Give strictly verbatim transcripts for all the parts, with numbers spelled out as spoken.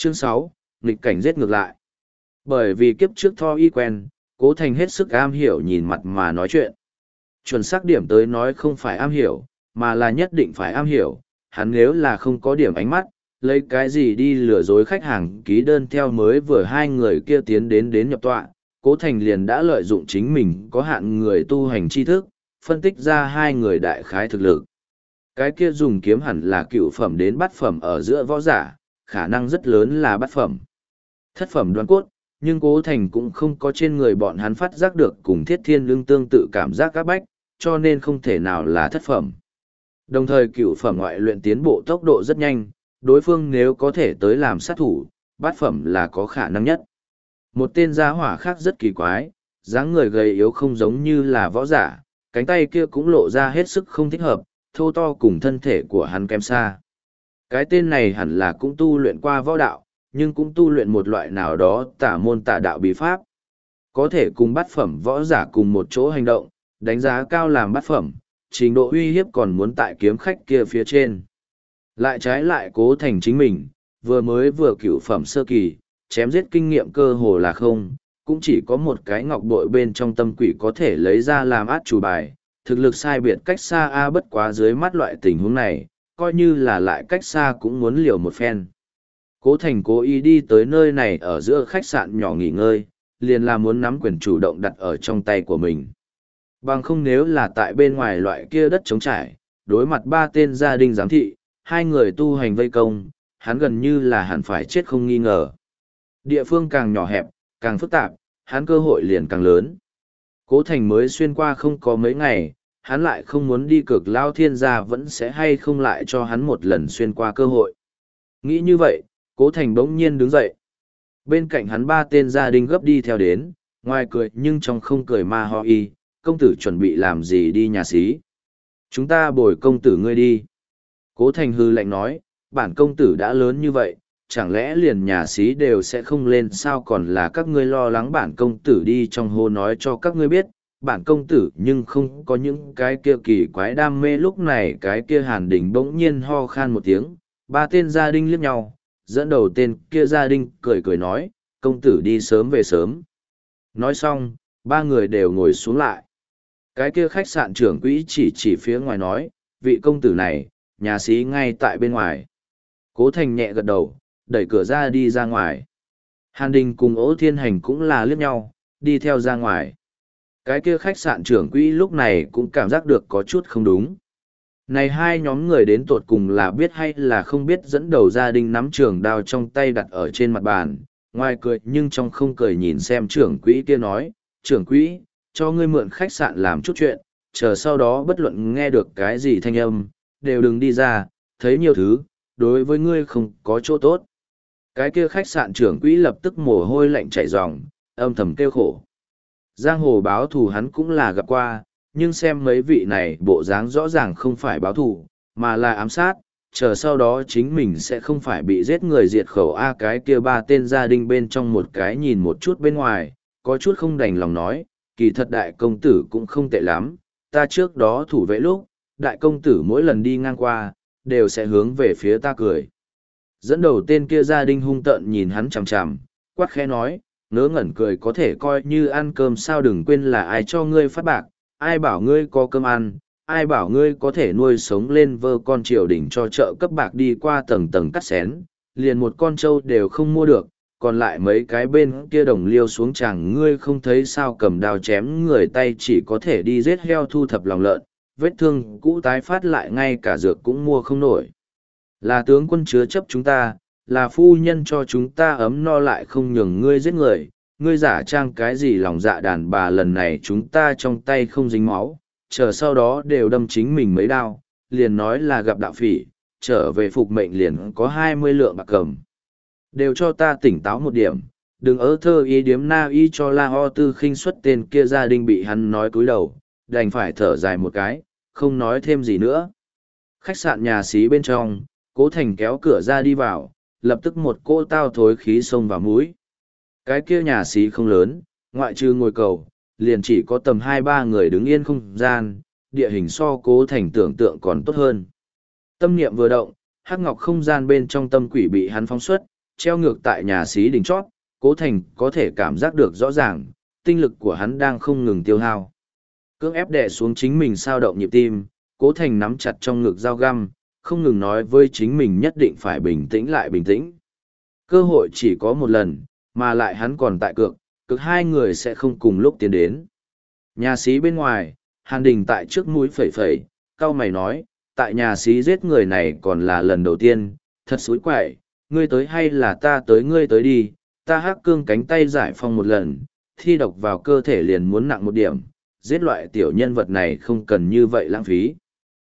Chương sáu, nghịch cảnh giết ngược lại. Bởi vì kiếp trước Tho y quen, Cố Thành hết sức am hiểu nhìn mặt mà nói chuyện. Chuẩn xác điểm tới nói không phải am hiểu, mà là nhất định phải am hiểu. Hắn nếu là không có điểm ánh mắt, lấy cái gì đi lừa dối khách hàng ký đơn theo mới vừa hai người kia tiến đến đến nhập tọa, Cố Thành liền đã lợi dụng chính mình có hạn người tu hành tri thức, phân tích ra hai người đại khái thực lực. Cái kia dùng kiếm hẳn là cựu phẩm đến bát phẩm ở giữa võ giả, khả năng rất lớn là bát phẩm. Thất phẩm đoán cốt, nhưng Cố Thành cũng không có trên người bọn hắn phát giác được cùng Thiết Thiên Lương tương tự cảm giác các bách, cho nên không thể nào là thất phẩm. Đồng thời cựu phẩm ngoại luyện tiến bộ tốc độ rất nhanh, đối phương nếu có thể tới làm sát thủ, bát phẩm là có khả năng nhất. Một tên gia hỏa khác rất kỳ quái, dáng người gầy yếu không giống như là võ giả, cánh tay kia cũng lộ ra hết sức không thích hợp, thô to cùng thân thể của hắn kém xa. Cái tên này hẳn là cũng tu luyện qua võ đạo, nhưng cũng tu luyện một loại nào đó tả môn tả đạo bí pháp. Có thể cùng bát phẩm võ giả cùng một chỗ hành động, đánh giá cao làm bát phẩm, trình độ uy hiếp còn muốn tại kiếm khách kia phía trên. Lại trái lại Cố Thành chính mình, vừa mới vừa cửu phẩm sơ kỳ, chém giết kinh nghiệm cơ hồ là không, cũng chỉ có một cái ngọc bội bên trong tâm quỷ có thể lấy ra làm át chủ bài, thực lực sai biệt cách xa a bất quá dưới mắt loại tình huống này, coi như là lại cách xa cũng muốn liều một phen. Cố Thành cố ý đi tới nơi này ở giữa khách sạn nhỏ nghỉ ngơi, liền là muốn nắm quyền chủ động đặt ở trong tay của mình. Bằng không nếu là tại bên ngoài loại kia đất trống trải, đối mặt ba tên gia đình giám thị, hai người tu hành vây công, hắn gần như là hẳn phải chết không nghi ngờ. Địa phương càng nhỏ hẹp, càng phức tạp, hắn cơ hội liền càng lớn. Cố Thành mới xuyên qua không có mấy ngày, hắn lại không muốn đi cực lao thiên gia vẫn sẽ hay không lại cho hắn một lần xuyên qua cơ hội. Nghĩ như vậy, Cố Thành bỗng nhiên đứng dậy. Bên cạnh hắn ba tên gia đình gấp đi theo đến, ngoài cười nhưng trong không cười ma ho y, công tử chuẩn bị làm gì đi nhà xí. Chúng ta bồi công tử ngươi đi. Cố Thành hư lạnh nói, bản công tử đã lớn như vậy, chẳng lẽ liền nhà xí đều sẽ không lên sao còn là các ngươi lo lắng bản công tử đi trong hồ nói cho các ngươi biết, bản công tử nhưng không có những cái kia kỳ quái đam mê. Lúc này cái kia Hàn Đình bỗng nhiên ho khan một tiếng, ba tên gia đình liếc nhau, dẫn đầu tên kia gia đình cười cười nói, công tử đi sớm về sớm. Nói xong, ba người đều ngồi xuống lại. Cái kia khách sạn trưởng quỹ chỉ chỉ phía ngoài nói, vị công tử này, nhà xí ngay tại bên ngoài. Cố Thành nhẹ gật đầu, đẩy cửa ra đi ra ngoài. Hàn Đình cùng Ỗ Thiên Hành cũng là liếc nhau, đi theo ra ngoài. Cái kia khách sạn trưởng quỹ lúc này cũng cảm giác được có chút không đúng. Này hai nhóm người đến tột cùng là biết hay là không biết, dẫn đầu gia đình nắm trường đao trong tay đặt ở trên mặt bàn, ngoài cười nhưng trong không cười nhìn xem trưởng quỹ kia nói, trưởng quỹ, cho ngươi mượn khách sạn làm chút chuyện, chờ sau đó bất luận nghe được cái gì thanh âm, đều đừng đi ra, thấy nhiều thứ, đối với ngươi không có chỗ tốt. Cái kia khách sạn trưởng quỹ lập tức mồ hôi lạnh chảy ròng, âm thầm kêu khổ. Giang hồ báo thù hắn cũng là gặp qua, nhưng xem mấy vị này bộ dáng rõ ràng không phải báo thù, mà là ám sát, chờ sau đó chính mình sẽ không phải bị giết người diệt khẩu. A cái kia ba tên gia đình bên trong một cái nhìn một chút bên ngoài, có chút không đành lòng nói, kỳ thật đại công tử cũng không tệ lắm, ta trước đó thủ vệ lúc, đại công tử mỗi lần đi ngang qua, đều sẽ hướng về phía ta cười. Dẫn đầu tên kia gia đình hung tợn nhìn hắn chằm chằm, quát khẽ nói, ngớ ngẩn cười có thể coi như ăn cơm sao, đừng quên là ai cho ngươi phát bạc, ai bảo ngươi có cơm ăn, ai bảo ngươi có thể nuôi sống lên vơ con triều đình cho trợ cấp bạc đi qua tầng tầng cắt xén, liền một con trâu đều không mua được, còn lại mấy cái bên kia đồng liêu xuống chẳng ngươi không thấy sao, cầm đao chém người tay chỉ có thể đi giết heo thu thập lòng lợn, vết thương cũ tái phát lại ngay cả dược cũng mua không nổi. Là tướng quân chứa chấp chúng ta, là phu nhân cho chúng ta ấm no lại không nhường ngươi giết người, ngươi giả trang cái gì lòng dạ đàn bà, lần này chúng ta trong tay không dính máu, chờ sau đó đều đâm chính mình mấy đao, liền nói là gặp đạo phỉ, trở về phục mệnh liền có hai mươi lượng bạc cầm. Đều cho ta tỉnh táo một điểm, đừng ớ thơ ý điếm na y cho la ho tư khinh xuất tên kia gia đình bị hắn nói cúi đầu, đành phải thở dài một cái, không nói thêm gì nữa. Khách sạn nhà xí bên trong, Cố Thành kéo cửa ra đi vào, lập tức một cô tao thối khí xông vào mũi. Cái kia nhà xí không lớn, ngoại trừ ngồi cầu, liền chỉ có tầm hai ba người đứng yên không gian, địa hình so Cố Thành tưởng tượng còn tốt hơn. Tâm niệm vừa động, hắc ngọc không gian bên trong tâm quỷ bị hắn phóng xuất, treo ngược tại nhà xí đỉnh chót, Cố Thành có thể cảm giác được rõ ràng, tinh lực của hắn đang không ngừng tiêu hao. Cưỡng ép đè xuống chính mình sao động nhịp tim, Cố Thành nắm chặt trong ngực dao găm, không ngừng nói với chính mình nhất định phải bình tĩnh lại bình tĩnh. Cơ hội chỉ có một lần, mà lại hắn còn tại cược, cực hai người sẽ không cùng lúc tiến đến. Nhà xí bên ngoài, Hàn Đình tại trước mũi phẩy phẩy, cau mày nói, tại nhà xí giết người này còn là lần đầu tiên, thật xúi quậy, ngươi tới hay là ta tới ngươi tới đi, ta hắc cương cánh tay giải phong một lần, thi độc vào cơ thể liền muốn nặng một điểm, giết loại tiểu nhân vật này không cần như vậy lãng phí.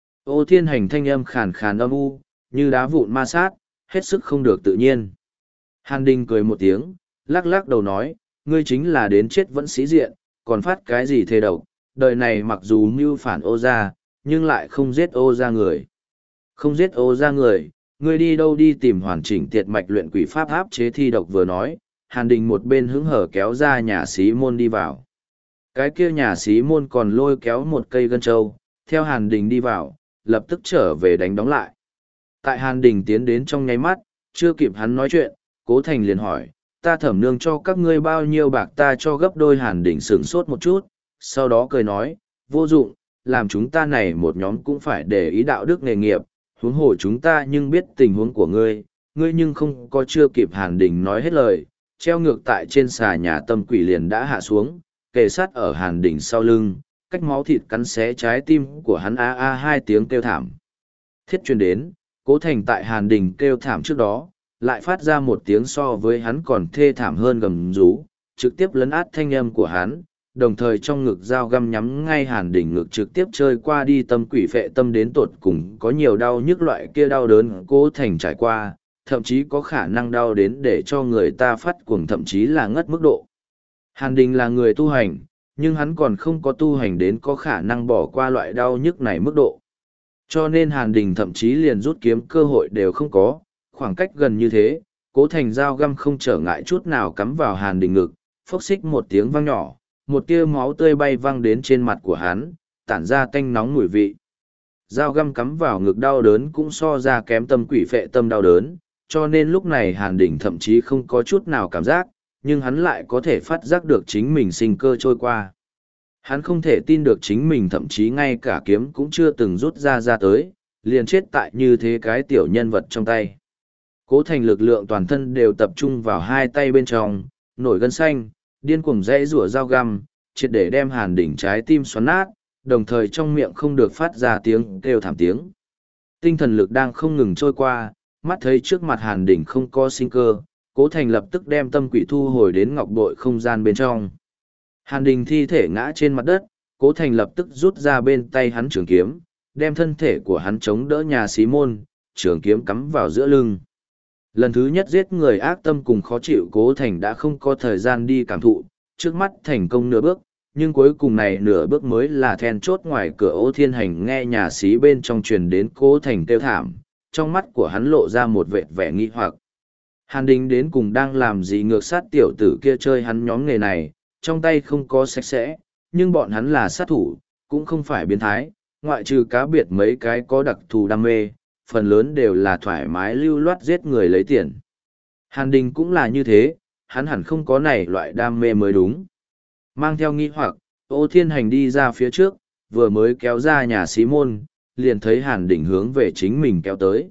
Ô Thiên Hành thanh âm khàn khàn âm u, như đá vụn ma sát, hết sức không được tự nhiên. Hàn Đình cười một tiếng, lắc lắc đầu nói, ngươi chính là đến chết vẫn sĩ diện, còn phát cái gì thề độc, đời này mặc dù mưu phản ô gia, nhưng lại không giết ô gia người. Không giết ô gia người, ngươi đi đâu đi tìm hoàn chỉnh tiệt mạch luyện quỷ pháp áp chế thi độc vừa nói, Hàn Đình một bên hứng hở kéo ra nhà xí môn đi vào. Cái kia nhà xí môn còn lôi kéo một cây gân trâu, theo Hàn Đình đi vào, lập tức trở về đánh đóng lại. Tại Hàn Đình tiến đến trong nháy mắt, chưa kịp hắn nói chuyện, Cố Thành liền hỏi, ta thẩm nương cho các ngươi bao nhiêu bạc ta cho gấp đôi. Hàn Đình sửng sốt một chút, sau đó cười nói, vô dụng, làm chúng ta này một nhóm cũng phải để ý đạo đức nghề nghiệp, huống hồ chúng ta nhưng biết tình huống của ngươi, ngươi nhưng không có chưa kịp. Hàn Đình nói hết lời, treo ngược tại trên xà nhà tâm quỷ liền đã hạ xuống, kề sát ở Hàn Đình sau lưng, cách máu thịt cắn xé trái tim của hắn a a hai tiếng kêu thảm. Thiết truyền đến, Cố Thành tại Hàn Đình kêu thảm trước đó, lại phát ra một tiếng so với hắn còn thê thảm hơn gầm rú, trực tiếp lấn át thanh âm của hắn, đồng thời trong ngực dao găm nhắm ngay Hàn Đình ngực trực tiếp chơi qua đi. Tâm quỷ phệ tâm đến tột cùng có nhiều đau nhức loại kia đau đớn Cố Thành trải qua, thậm chí có khả năng đau đến để cho người ta phát cuồng, thậm chí là ngất mức độ. Hàn Đình là người tu hành, nhưng hắn còn không có tu hành đến có khả năng bỏ qua loại đau nhức này mức độ. Cho nên Hàn Đình thậm chí liền rút kiếm cơ hội đều không có, khoảng cách gần như thế, Cố Thành dao găm không trở ngại chút nào cắm vào Hàn Đình ngực, phốc xích một tiếng vang nhỏ, một tia máu tươi bay văng đến trên mặt của hắn, tản ra tanh nóng mùi vị. Dao găm cắm vào ngực đau đớn cũng so ra kém tâm quỷ phệ tâm đau đớn, cho nên lúc này Hàn Đình thậm chí không có chút nào cảm giác, nhưng hắn lại có thể phát giác được chính mình sinh cơ trôi qua. Hắn không thể tin được chính mình thậm chí ngay cả kiếm cũng chưa từng rút ra ra tới, liền chết tại như thế cái tiểu nhân vật trong tay. Cố Thành lực lượng toàn thân đều tập trung vào hai tay bên trong, nổi gân xanh, điên cuồng dãy rủa dao găm, triệt để đem Hàn Đình trái tim xoắn nát, đồng thời trong miệng không được phát ra tiếng kêu thảm tiếng. Tinh thần lực đang không ngừng trôi qua, mắt thấy trước mặt Hàn Đình không có sinh cơ, Cố Thành lập tức đem tâm quỷ thu hồi đến ngọc bội không gian bên trong. Hàn Đình thi thể ngã trên mặt đất, Cố Thành lập tức rút ra bên tay hắn trường kiếm, đem thân thể của hắn chống đỡ nhà xí môn, trường kiếm cắm vào giữa lưng. Lần thứ nhất giết người ác tâm cùng khó chịu Cố Thành đã không có thời gian đi cảm thụ, trước mắt thành công nửa bước, nhưng cuối cùng này nửa bước mới là then chốt. Ngoài cửa Ô Thiên Hành nghe nhà xí bên trong truyền đến Cố Thành kêu thảm, trong mắt của hắn lộ ra một vệt vẻ nghi hoặc. Hàn Đình đến cùng đang làm gì ngược sát tiểu tử kia chơi hắn nhóm nghề này, trong tay không có sạch sẽ, nhưng bọn hắn là sát thủ, cũng không phải biến thái, ngoại trừ cá biệt mấy cái có đặc thù đam mê, phần lớn đều là thoải mái lưu loát giết người lấy tiền. Hàn Đình cũng là như thế, hắn hẳn không có này loại đam mê mới đúng. Mang theo nghi hoặc, Ô Thiên Hành đi ra phía trước, vừa mới kéo ra nhà xí môn, liền thấy Hàn Đình hướng về chính mình kéo tới.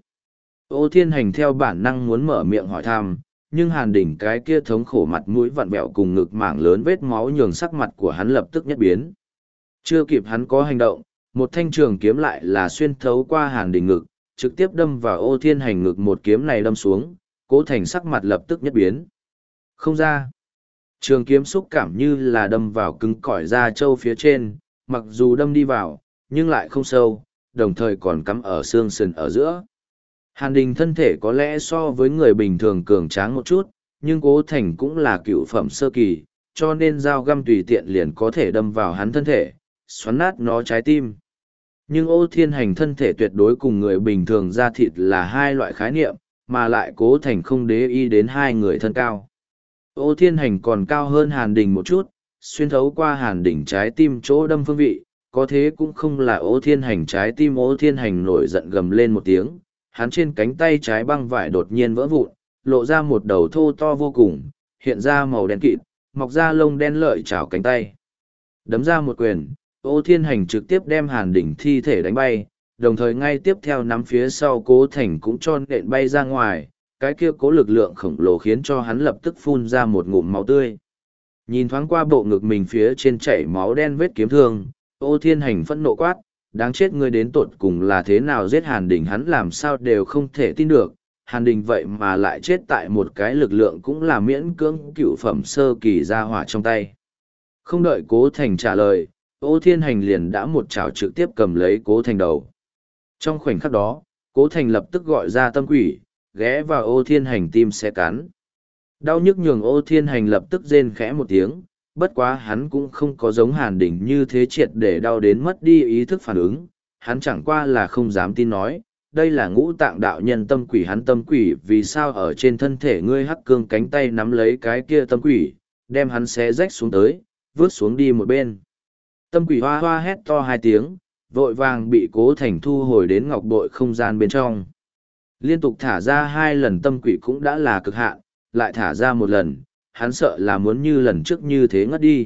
Ô Thiên Hành theo bản năng muốn mở miệng hỏi thăm, nhưng Hàn Đình cái kia thống khổ mặt mũi vặn vẹo cùng ngực mảng lớn vết máu nhường sắc mặt của hắn lập tức nhất biến. Chưa kịp hắn có hành động, một thanh trường kiếm lại là xuyên thấu qua Hàn Đình ngực, trực tiếp đâm vào Ô Thiên Hành ngực. Một kiếm này đâm xuống, Cố Thành sắc mặt lập tức nhất biến. Không ra. Trường kiếm xúc cảm như là đâm vào cứng cỏi da trâu phía trên, mặc dù đâm đi vào, nhưng lại không sâu, đồng thời còn cắm ở xương sườn ở giữa. Hàn Đình thân thể có lẽ so với người bình thường cường tráng một chút, nhưng Cố Thành cũng là cựu phẩm sơ kỳ, cho nên dao găm tùy tiện liền có thể đâm vào hắn thân thể, xoắn nát nó trái tim. Nhưng Ô Thiên Hành thân thể tuyệt đối cùng người bình thường da thịt là hai loại khái niệm, mà lại Cố Thành không để ý đến hai người thân cao. Ô Thiên Hành còn cao hơn Hàn Đình một chút, xuyên thấu qua Hàn Đình trái tim chỗ đâm phương vị, có thế cũng không là Ô Thiên Hành trái tim. Ô Thiên Hành nổi giận gầm lên một tiếng, hắn trên cánh tay trái băng vải đột nhiên vỡ vụn, lộ ra một đầu thô to vô cùng, hiện ra màu đen kịt, mọc ra lông đen lợi chảo cánh tay. Đấm ra một quyền, Ô Thiên Hành trực tiếp đem Hàn Đỉnh thi thể đánh bay, đồng thời ngay tiếp theo nắm phía sau Cố Thành cũng cho nện bay ra ngoài, cái kia cố lực lượng khổng lồ khiến cho hắn lập tức phun ra một ngụm máu tươi. Nhìn thoáng qua bộ ngực mình phía trên chảy máu đen vết kiếm thương, Ô Thiên Hành phẫn nộ quát, đáng chết ngươi đến tột cùng là thế nào giết Hàn Đình, hắn làm sao đều không thể tin được. Hàn Đình vậy mà lại chết tại một cái lực lượng cũng là miễn cưỡng cựu phẩm sơ kỳ ra hỏa trong tay. Không đợi Cố Thành trả lời, Ô Thiên Hành liền đã một chảo trực tiếp cầm lấy Cố Thành đầu. Trong khoảnh khắc đó, Cố Thành lập tức gọi ra tâm quỷ, ghé vào Ô Thiên Hành tim xé cắn. Đau nhức nhường Ô Thiên Hành lập tức rên khẽ một tiếng, bất quá hắn cũng không có giống Hàn Đỉnh như thế triệt để đau đến mất đi ý thức phản ứng, hắn chẳng qua là không dám tin nói, đây là ngũ tạng đạo nhân tâm quỷ, hắn tâm quỷ vì sao ở trên thân thể ngươi hắc cương cánh tay nắm lấy cái kia tâm quỷ, đem hắn xé rách xuống tới, vướt xuống đi một bên. Tâm quỷ hoa hoa hét to hai tiếng, vội vàng bị Cố Thành thu hồi đến ngọc bội không gian bên trong. Liên tục thả ra hai lần tâm quỷ cũng đã là cực hạn, lại thả ra một lần, hắn sợ là muốn như lần trước như thế ngất đi.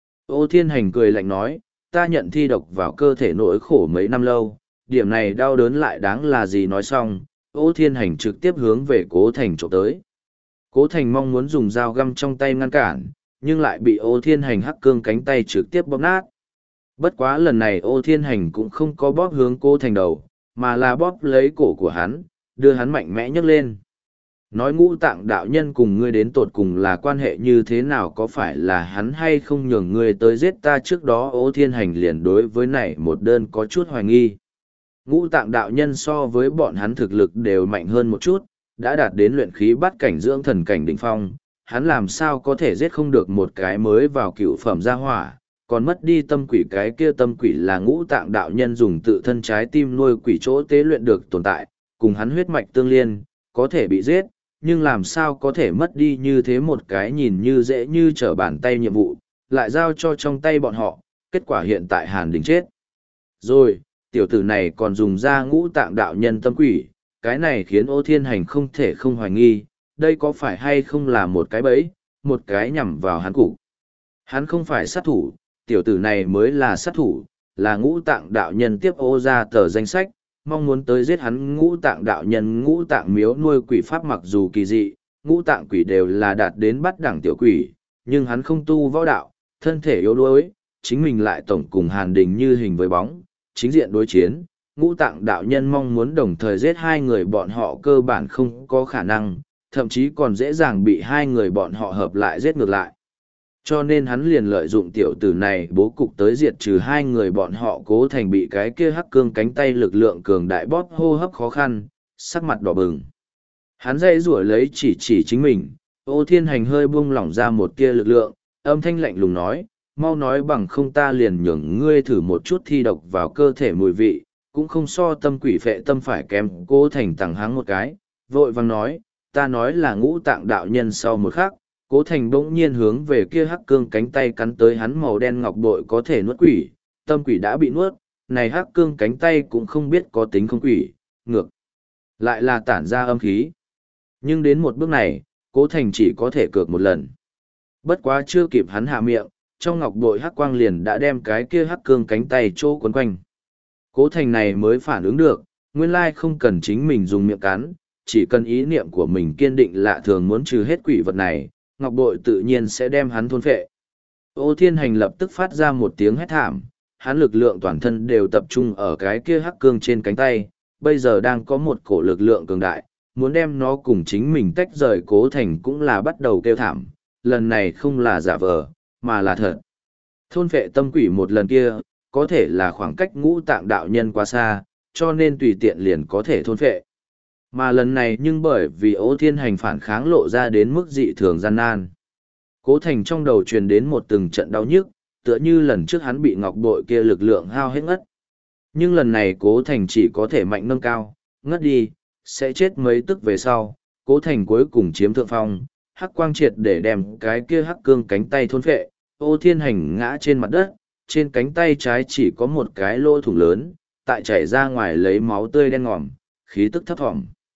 Ô Thiên Hành cười lạnh nói, ta nhận thi độc vào cơ thể nỗi khổ mấy năm lâu, điểm này đau đớn lại đáng là gì. Nói xong, Ô Thiên Hành trực tiếp hướng về Cố Thành trộm tới. Cố Thành mong muốn dùng dao găm trong tay ngăn cản, nhưng lại bị Ô Thiên Hành hắc cương cánh tay trực tiếp bóp nát. Bất quá lần này Ô Thiên Hành cũng không có bóp hướng Cố Thành đầu, mà là bóp lấy cổ của hắn, đưa hắn mạnh mẽ nhấc lên. Nói ngũ tạng đạo nhân cùng ngươi đến tột cùng là quan hệ như thế nào, có phải là hắn hay không nhường ngươi tới giết ta trước đó. Ô Thiên Hành liền đối với này một đơn có chút hoài nghi. Ngũ tạng đạo nhân so với bọn hắn thực lực đều mạnh hơn một chút, đã đạt đến luyện khí bắt cảnh dưỡng thần cảnh đỉnh phong, hắn làm sao có thể giết không được một cái mới vào cựu phẩm gia hỏa, còn mất đi tâm quỷ. Cái kia tâm quỷ là ngũ tạng đạo nhân dùng tự thân trái tim nuôi quỷ chỗ tế luyện được tồn tại, cùng hắn huyết mạch tương liên, có thể bị giết, nhưng làm sao có thể mất đi như thế một cái nhìn như dễ như trở bàn tay nhiệm vụ, lại giao cho trong tay bọn họ, kết quả hiện tại Hàn Đình chết. Rồi, tiểu tử này còn dùng ra ngũ tạng đạo nhân tâm quỷ, cái này khiến Ô Thiên Hành không thể không hoài nghi, đây có phải hay không là một cái bẫy, một cái nhằm vào hắn cục. Hắn không phải sát thủ, tiểu tử này mới là sát thủ, là ngũ tạng đạo nhân tiếp ô ra tờ danh sách, mong muốn tới giết hắn. Ngũ tạng đạo nhân ngũ tạng miếu nuôi quỷ pháp mặc dù kỳ dị, ngũ tạng quỷ đều là đạt đến bắt đẳng tiểu quỷ, nhưng hắn không tu võ đạo, thân thể yếu đuối, chính mình lại tổng cùng Hàn Đình như hình với bóng, chính diện đối chiến. Ngũ tạng đạo nhân mong muốn đồng thời giết hai người bọn họ cơ bản không có khả năng, thậm chí còn dễ dàng bị hai người bọn họ hợp lại giết ngược lại. Cho nên hắn liền lợi dụng tiểu tử này bố cục tới diệt trừ hai người bọn họ. Cố Thành bị cái kia hắc cương cánh tay lực lượng cường đại bóp hô hấp khó khăn, sắc mặt đỏ bừng. Hắn dây rủa lấy chỉ chỉ chính mình, Ô Thiên Hành hơi buông lỏng ra một tia lực lượng, âm thanh lạnh lùng nói, mau nói bằng không ta liền nhường ngươi thử một chút thi độc vào cơ thể mùi vị, cũng không so tâm quỷ phệ tâm phải kém. Cố Thành tằng háng một cái, vội vàng nói, ta nói là ngũ tạng đạo nhân. Sau một khắc, Cố Thành bỗng nhiên hướng về kia hắc cương cánh tay cắn tới, hắn màu đen ngọc bội có thể nuốt quỷ, tâm quỷ đã bị nuốt, này hắc cương cánh tay cũng không biết có tính không quỷ, ngược lại là tản ra âm khí. Nhưng đến một bước này, Cố Thành chỉ có thể cược một lần. Bất quá chưa kịp hắn hạ miệng, trong ngọc bội hắc quang liền đã đem cái kia hắc cương cánh tay chỗ quấn quanh. Cố Thành này mới phản ứng được, nguyên lai không cần chính mình dùng miệng cắn, chỉ cần ý niệm của mình kiên định lạ thường muốn trừ hết quỷ vật này, ngọc bội tự nhiên sẽ đem hắn thôn phệ. Ô Thiên Hành lập tức phát ra một tiếng hét thảm, hắn lực lượng toàn thân đều tập trung ở cái kia hắc cương trên cánh tay, bây giờ đang có một cổ lực lượng cường đại, muốn đem nó cùng chính mình tách rời. Cố Thành cũng là bắt đầu kêu thảm, lần này không là giả vờ, mà là thật. Thôn phệ tâm quỷ một lần kia, có thể là khoảng cách ngũ tạng đạo nhân quá xa, cho nên tùy tiện liền có thể thôn phệ. Mà lần này nhưng bởi vì Ô Thiên Hành phản kháng lộ ra đến mức dị thường gian nan. Cố Thành trong đầu truyền đến một từng trận đau nhức, tựa như lần trước hắn bị ngọc bội kia lực lượng hao hết ngất. Nhưng lần này Cố Thành chỉ có thể mạnh nâng cao, ngất đi, sẽ chết mấy tức về sau. Cố Thành cuối cùng chiếm thượng phong, hắc quang triệt để đem cái kia hắc cương cánh tay thôn phệ. Ô Thiên Hành ngã trên mặt đất, trên cánh tay trái chỉ có một cái lỗ thủng lớn, tại chảy ra ngoài lấy máu tươi đen ngòm, khí tức thấp thỏm.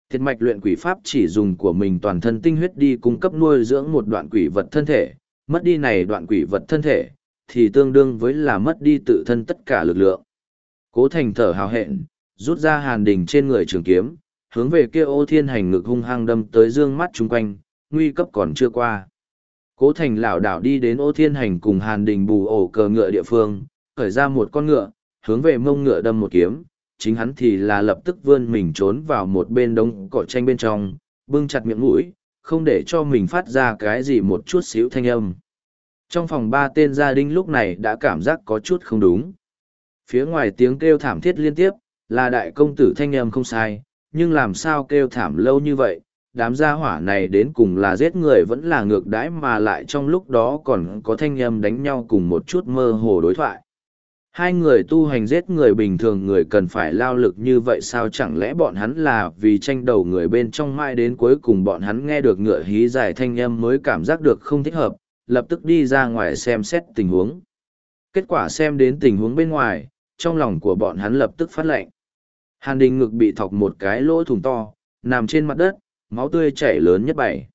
Thiệt mạch luyện quỷ pháp chỉ dùng của mình toàn thân tinh huyết đi cung cấp nuôi dưỡng một đoạn quỷ vật thân thể, mất đi này đoạn quỷ vật thân thể, thì tương đương với là mất đi tự thân tất cả lực lượng. Cố Thành thở hào hẹn, rút ra hàn đình trên người trường kiếm, hướng về kia Ô Thiên Hành ngực hung hăng đâm tới dương mắt chung quanh, nguy cấp còn chưa qua. Cố Thành lảo đảo đi đến Ô Thiên Hành cùng hàn đình bù ổ cờ ngựa địa phương, khởi ra một con ngựa, hướng về mông ngựa đâm một kiếm, chính hắn thì là lập tức vươn mình trốn vào một bên đống cỏ tranh bên trong, bưng chặt miệng mũi, không để cho mình phát ra cái gì một chút xíu thanh âm. Trong phòng ba tên gia đình lúc này đã cảm giác có chút không đúng. Phía ngoài tiếng kêu thảm thiết liên tiếp, là đại công tử thanh âm không sai, nhưng làm sao kêu thảm lâu như vậy, đám gia hỏa này đến cùng là giết người vẫn là ngược đãi mà lại trong lúc đó còn có thanh âm đánh nhau cùng một chút mơ hồ đối thoại. Hai người tu hành giết người bình thường người cần phải lao lực như vậy sao chẳng lẽ bọn hắn là vì tranh đầu người bên trong mãi đến cuối cùng bọn hắn nghe được ngựa hí dài thanh âm mới cảm giác được không thích hợp, lập tức đi ra ngoài xem xét tình huống. Kết quả xem đến tình huống bên ngoài, trong lòng của bọn hắn lập tức phát lệnh. Hàn Đình ngực bị thọc một cái lỗ thủng to, nằm trên mặt đất, máu tươi chảy lớn nhất bảy.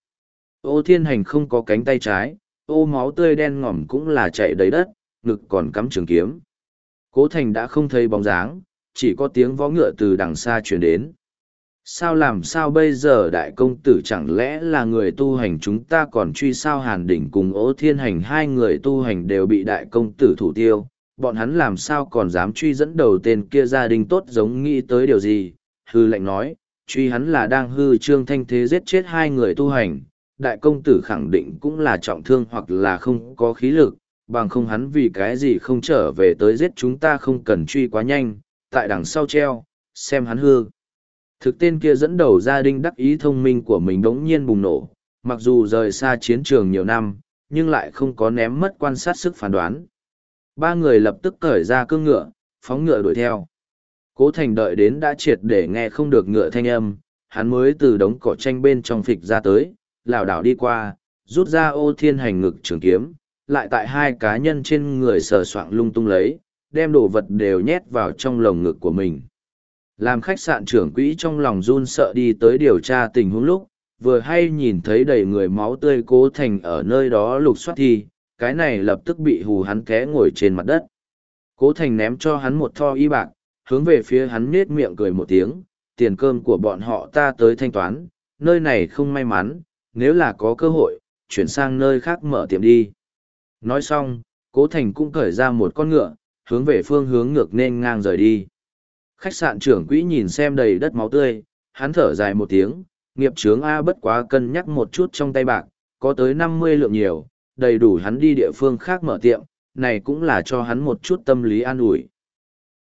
Ô Thiên Hành không có cánh tay trái, ô máu tươi đen ngòm cũng là chảy đầy đất, ngực còn cắm trường kiếm. Cố Thành đã không thấy bóng dáng, chỉ có tiếng vó ngựa từ đằng xa truyền đến. Sao làm sao bây giờ đại công tử chẳng lẽ là người tu hành chúng ta còn truy sao Hàn Đỉnh cùng Ô Thiên Hành hai người tu hành đều bị đại công tử thủ tiêu, bọn hắn làm sao còn dám truy dẫn đầu tên kia gia đình tốt giống nghĩ tới điều gì, hư lệnh nói, truy hắn là đang hư trương thanh thế giết chết hai người tu hành, đại công tử khẳng định cũng là trọng thương hoặc là không có khí lực, bằng không hắn vì cái gì không trở về tới giết chúng ta không cần truy quá nhanh, tại đằng sau treo, xem hắn hư. Thực tên kia dẫn đầu gia đình đắc ý thông minh của mình đống nhiên bùng nổ, mặc dù rời xa chiến trường nhiều năm, nhưng lại không có ném mất quan sát sức phán đoán. Ba người lập tức cởi ra cương ngựa, phóng ngựa đuổi theo. Cố Thành đợi đến đã triệt để nghe không được ngựa thanh âm, hắn mới từ đống cỏ tranh bên trong phịch ra tới, lảo đảo đi qua, rút ra Ô Thiên Hành ngực trường kiếm, lại tại hai cá nhân trên người sờ soạng lung tung lấy, đem đồ vật đều nhét vào trong lồng ngực của mình. Làm khách sạn trưởng quỹ trong lòng run sợ đi tới điều tra tình huống lúc, vừa hay nhìn thấy đầy người máu tươi Cố Thành ở nơi đó lục soát thi, cái này lập tức bị hù hắn té ngồi trên mặt đất. Cố Thành ném cho hắn một tho y bạc, hướng về phía hắn nết miệng cười một tiếng, tiền cơm của bọn họ ta tới thanh toán, nơi này không may mắn, nếu là có cơ hội, chuyển sang nơi khác mở tiệm đi. Nói xong, Cố Thành cũng cởi ra một con ngựa, hướng về phương hướng ngược nên ngang rời đi. Khách sạn trưởng quỹ nhìn xem đầy đất máu tươi, hắn thở dài một tiếng, nghiệp chướng A bất quá cân nhắc một chút trong tay bạc, có tới năm mươi lượng nhiều, đầy đủ hắn đi địa phương khác mở tiệm, này cũng là cho hắn một chút tâm lý an ủi.